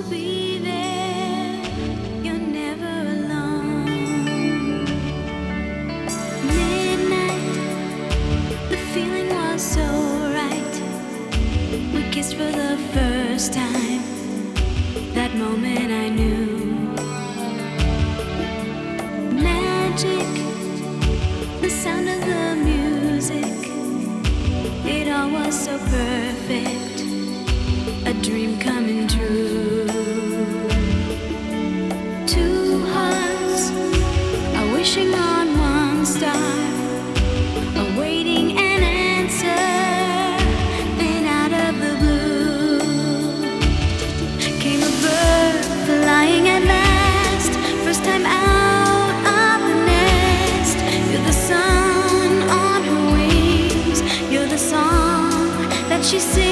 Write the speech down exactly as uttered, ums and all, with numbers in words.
be there. You're never alone. Midnight, the feeling was so right. We kissed for the first time. That moment I knew. Magic, the sound of the music. It all was so perfect. A dream coming true. Two hearts are wishing on one star, awaiting an answer. Then out of the blue came a bird flying at last. First time out of the nest. You're the sun on her wings. You're the song that she sings.